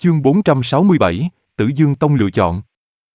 Chương 467, Tử Dương Tông lựa chọn.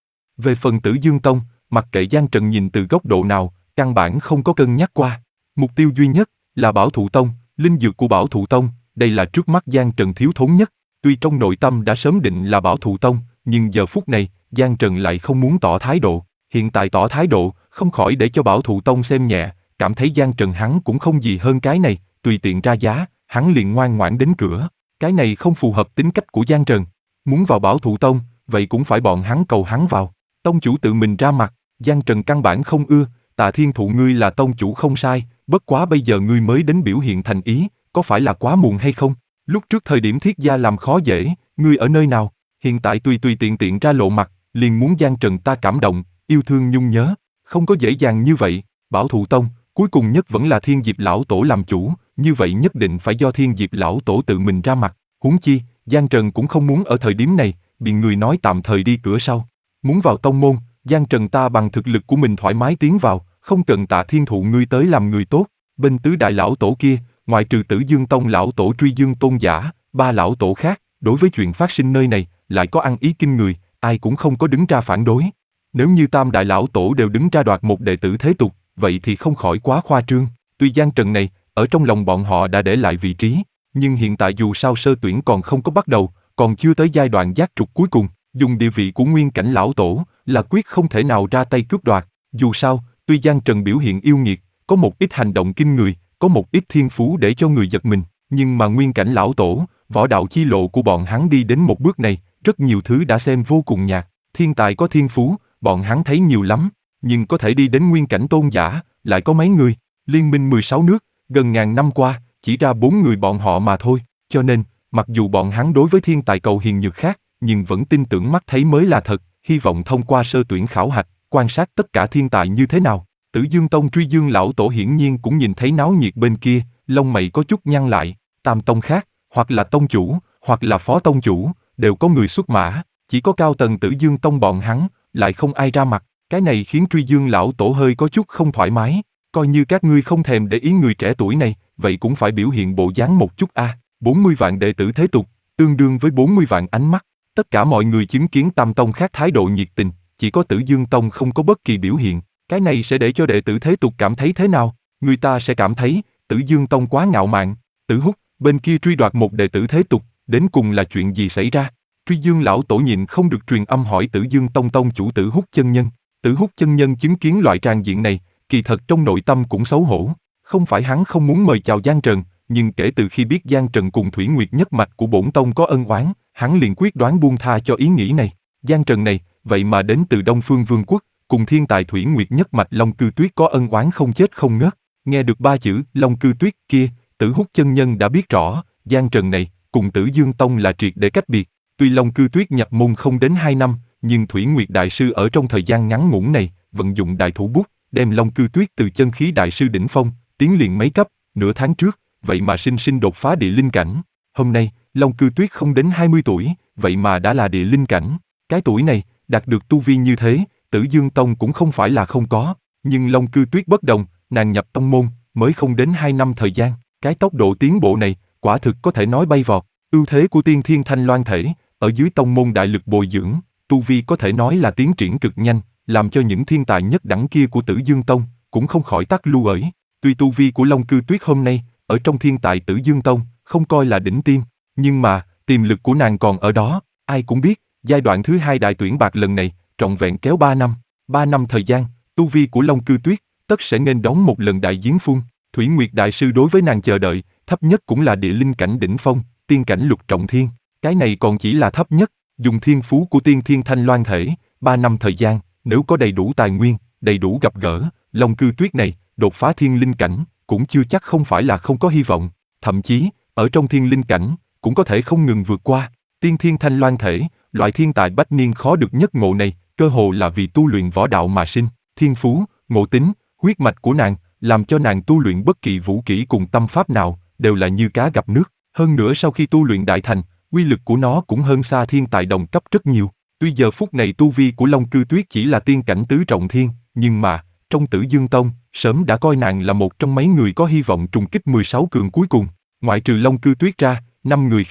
Về phần Tử Dương Tông, mặc kệ Giang Trần nhìn từ góc độ nào, căn bản không có cân nhắc qua. Mục tiêu duy nhất là Bảo Thụ Tông, linh dược của Bảo Thụ Tông, đây là trước mắt Giang Trần thiếu thốn nhất. Tuy trong nội tâm đã sớm định là Bảo Thụ Tông, nhưng giờ phút này, Giang Trần lại không muốn tỏ thái độ. Hiện tại tỏ thái độ, không khỏi để cho Bảo Thụ Tông xem nhẹ, cảm thấy Giang Trần hắn cũng không gì hơn cái này, tùy tiện ra giá, hắn liền ngoan ngoãn đến cửa. Cái này không phù hợp tính cách của Giang Trần. Muốn vào Bảo Thụ Tông, vậy cũng phải bọn hắn cầu hắn vào. Tông chủ tự mình ra mặt, Giang Trần căn bản không ưa. Tạ Thiên Thụ ngươi là tông chủ không sai, bất quá bây giờ ngươi mới đến biểu hiện thành ý, có phải là quá muộn hay không? Lúc trước thời điểm Thiết gia làm khó dễ, ngươi ở nơi nào? Hiện tại tùy tiện ra lộ mặt, liền muốn Giang Trần ta cảm động, yêu thương nhung nhớ, không có dễ dàng như vậy. Bảo Thụ Tông, cuối cùng nhất vẫn là Thiên Diệp lão tổ làm chủ, như vậy nhất định phải do Thiên Diệp lão tổ tự mình ra mặt. Huống chi, Giang Trần cũng không muốn ở thời điểm này bị người nói tạm thời đi cửa sau. Muốn vào tông môn, Giang Trần ta bằng thực lực của mình thoải mái tiến vào, không cần Tạ Thiên Thụ ngươi tới làm người tốt. Bên tứ đại lão tổ kia, ngoại trừ Tử Dương Tông lão tổ Truy Dương Tôn giả, ba lão tổ khác, đối với chuyện phát sinh nơi này, lại có ăn ý kinh người, ai cũng không có đứng ra phản đối. Nếu như tam đại lão tổ đều đứng ra đoạt một đệ tử thế tục, vậy thì không khỏi quá khoa trương. Tuy Giang Trần này, ở trong lòng bọn họ đã để lại vị trí, nhưng hiện tại dù sao sơ tuyển còn không có bắt đầu, còn chưa tới giai đoạn giác trục cuối cùng, dùng địa vị của nguyên cảnh lão tổ là quyết không thể nào ra tay cướp đoạt. Dù sao, tuy Giang Trần biểu hiện yêu nghiệt, có một ít hành động kinh người, có một ít thiên phú để cho người giật mình, nhưng mà nguyên cảnh lão tổ, võ đạo chi lộ của bọn hắn đi đến một bước này, rất nhiều thứ đã xem vô cùng nhạt. Thiên tài có thiên phú, bọn hắn thấy nhiều lắm, nhưng có thể đi đến nguyên cảnh tôn giả, lại có mấy người. Liên minh 16 nước, gần ngàn năm qua, chỉ ra 4 người bọn họ mà thôi. Cho nên, mặc dù bọn hắn đối với thiên tài cầu hiền nhược khác, nhưng vẫn tin tưởng mắt thấy mới là thật, hy vọng thông qua sơ tuyển khảo hạch, quan sát tất cả thiên tài như thế nào. Tử Dương Tông Truy Dương lão tổ hiển nhiên cũng nhìn thấy náo nhiệt bên kia, lông mày có chút nhăn lại. Tam tông khác, hoặc là tông chủ, hoặc là phó tông chủ, đều có người xuất mã, chỉ có cao tầng Tử Dương Tông bọn hắn, lại không ai ra mặt. Cái này khiến Truy Dương lão tổ hơi có chút không thoải mái. Coi như các ngươi không thèm để ý người trẻ tuổi này, vậy cũng phải biểu hiện bộ dáng một chút a. 40 vạn đệ tử thế tục, tương đương với 40 vạn ánh mắt. Tất cả mọi người chứng kiến tam tông khác thái độ nhiệt tình, chỉ có Tử Dương Tông không có bất kỳ biểu hiện. Cái này sẽ để cho đệ tử thế tục cảm thấy thế nào? Người ta sẽ cảm thấy Tử Dương Tông quá ngạo mạn. Tử Húc, bên kia truy đoạt một đệ tử thế tục, đến cùng là chuyện gì xảy ra? Truy Dương lão tổ nhịn không được truyền âm hỏi Tử Dương Tông tông chủ Tử Húc chân nhân. Tử Húc chân nhân chứng kiến loại tràng diện này, kỳ thật trong nội tâm cũng xấu hổ. Không phải hắn không muốn mời chào Giang Trần, nhưng kể từ khi biết Giang Trần cùng Thủy Nguyệt nhất mạch của bổn tông có ân oán, hắn liền quyết đoán buông tha cho ý nghĩ này. Giang Trần này, vậy mà đến từ Đông Phương Vương quốc, cùng thiên tài Thủy Nguyệt nhất mạch Long Cư Tuyết có ân oán không chết không ngớt. Nghe được ba chữ Long Cư Tuyết kia, Tử Húc chân nhân đã biết rõ, Giang Trần này cùng Tử Dương Tông là triệt để cách biệt. Tuy Long Cư Tuyết nhập môn không đến 2 năm, nhưng Thủy Nguyệt đại sư ở trong thời gian ngắn ngủn này, vận dụng đại thủ bút, đem Long Cư Tuyết từ chân khí đại sư đỉnh phong, tiến liền mấy cấp, nửa tháng trước, vậy mà sinh sinh đột phá địa linh cảnh. Hôm nay, Long Cư Tuyết không đến 20 tuổi, vậy mà đã là địa linh cảnh. Cái tuổi này, đạt được tu vi như thế, Tử Dương Tông cũng không phải là không có, nhưng Long Cư Tuyết bất đồng, nàng nhập tông môn, mới không đến 2 năm thời gian, cái tốc độ tiến bộ này, quả thực có thể nói bay vọt. Ưu thế của Tiên Thiên Thanh Loan thể, ở dưới tông môn đại lực bồi dưỡng, tu vi có thể nói là tiến triển cực nhanh, làm cho những thiên tài nhất đẳng kia của Tử Dương Tông cũng không khỏi tắc lưu ởi. Tuy tu vi của Long Cư Tuyết hôm nay ở trong thiên tài Tử Dương Tông không coi là đỉnh tiêm, nhưng mà tiềm lực của nàng còn ở đó. Ai cũng biết, giai đoạn thứ 2 đại tuyển bạc lần này trọn vẹn kéo 3 năm. 3 năm thời gian, tu vi của Long Cư Tuyết tất sẽ nghênh đón một lần đại giếng phun. Thủy Nguyệt đại sư đối với nàng chờ đợi, thấp nhất cũng là địa linh cảnh đỉnh phong, tiên cảnh lục trọng thiên. Cái này còn chỉ là thấp nhất, dùng thiên phú của Tiên Thiên Thanh Loan thể, 3 năm thời gian, nếu có đầy đủ tài nguyên, đầy đủ gặp gỡ, Long Cư Tuyết này, đột phá thiên linh cảnh, cũng chưa chắc không phải là không có hy vọng. Thậm chí, ở trong thiên linh cảnh, cũng có thể không ngừng vượt qua. Tiên Thiên Thanh Loan thể, loại thiên tài bách niên khó được nhất ngộ này, cơ hồ là vì tu luyện võ đạo mà sinh. Thiên phú, ngộ tính, huyết mạch của nàng, làm cho nàng tu luyện bất kỳ vũ kỹ cùng tâm pháp nào, đều là như cá gặp nước. Hơn nữa sau khi tu luyện đại thành, uy lực của nó cũng hơn xa thiên tài đồng cấp rất nhiều. Tuy giờ phút này tu vi của Long Cư Tuyết chỉ là tiên cảnh tứ trọng thiên, nhưng mà, trong Tử Dương Tông, sớm đã coi nàng là một trong mấy người có hy vọng trùng kích 16 cường cuối cùng. Ngoại trừ Long Cư Tuyết ra, 5 người khác,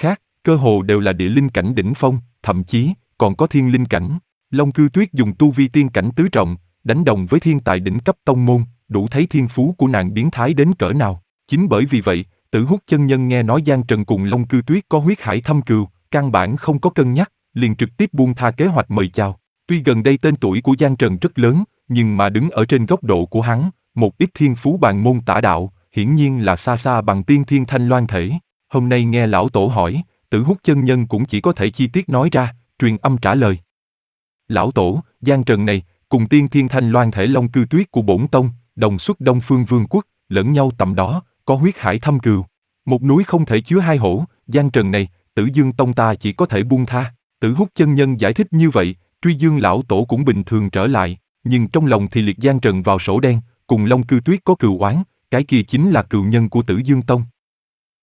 cơ hồ đều là địa linh cảnh đỉnh phong, thậm chí còn có thiên linh cảnh. Long Cư Tuyết dùng tu vi tiên cảnh tứ trọng, đánh đồng với thiên tài đỉnh cấp tông môn, đủ thấy thiên phú của nàng biến thái đến cỡ nào. Chính bởi vì vậy, Tử Hút chân nhân nghe nói Giang Trần cùng Long Cư Tuyết có huyết hải thâm cừu, căn bản không có cân nhắc, liền trực tiếp buông tha kế hoạch mời chào. Tuy gần đây tên tuổi của Giang Trần rất lớn, nhưng mà đứng ở trên góc độ của hắn, một ít thiên phú bàn môn tả đạo, hiển nhiên là xa xa bằng tiên thiên thanh loan thể. Hôm nay nghe lão tổ hỏi, Tử Hút chân nhân cũng chỉ có thể chi tiết nói ra, truyền âm trả lời. Lão tổ, Giang Trần này, cùng tiên thiên thanh loan thể Long Cư Tuyết của bổn tông, đồng xuất Đông Phương Vương quốc, lẫn nhau tầm đó, có huyết hải thâm cừu. Một núi không thể chứa hai hổ, Giang Trần này, Tử Dương tông ta chỉ có thể buông tha. Tử Hút chân nhân giải thích như vậy, Truy Dương lão tổ cũng bình thường trở lại, nhưng trong lòng thì liệt Giang Trần vào sổ đen, cùng Long Cư Tuyết có cừu oán, cái kia chính là cừu nhân của Tử Dương tông.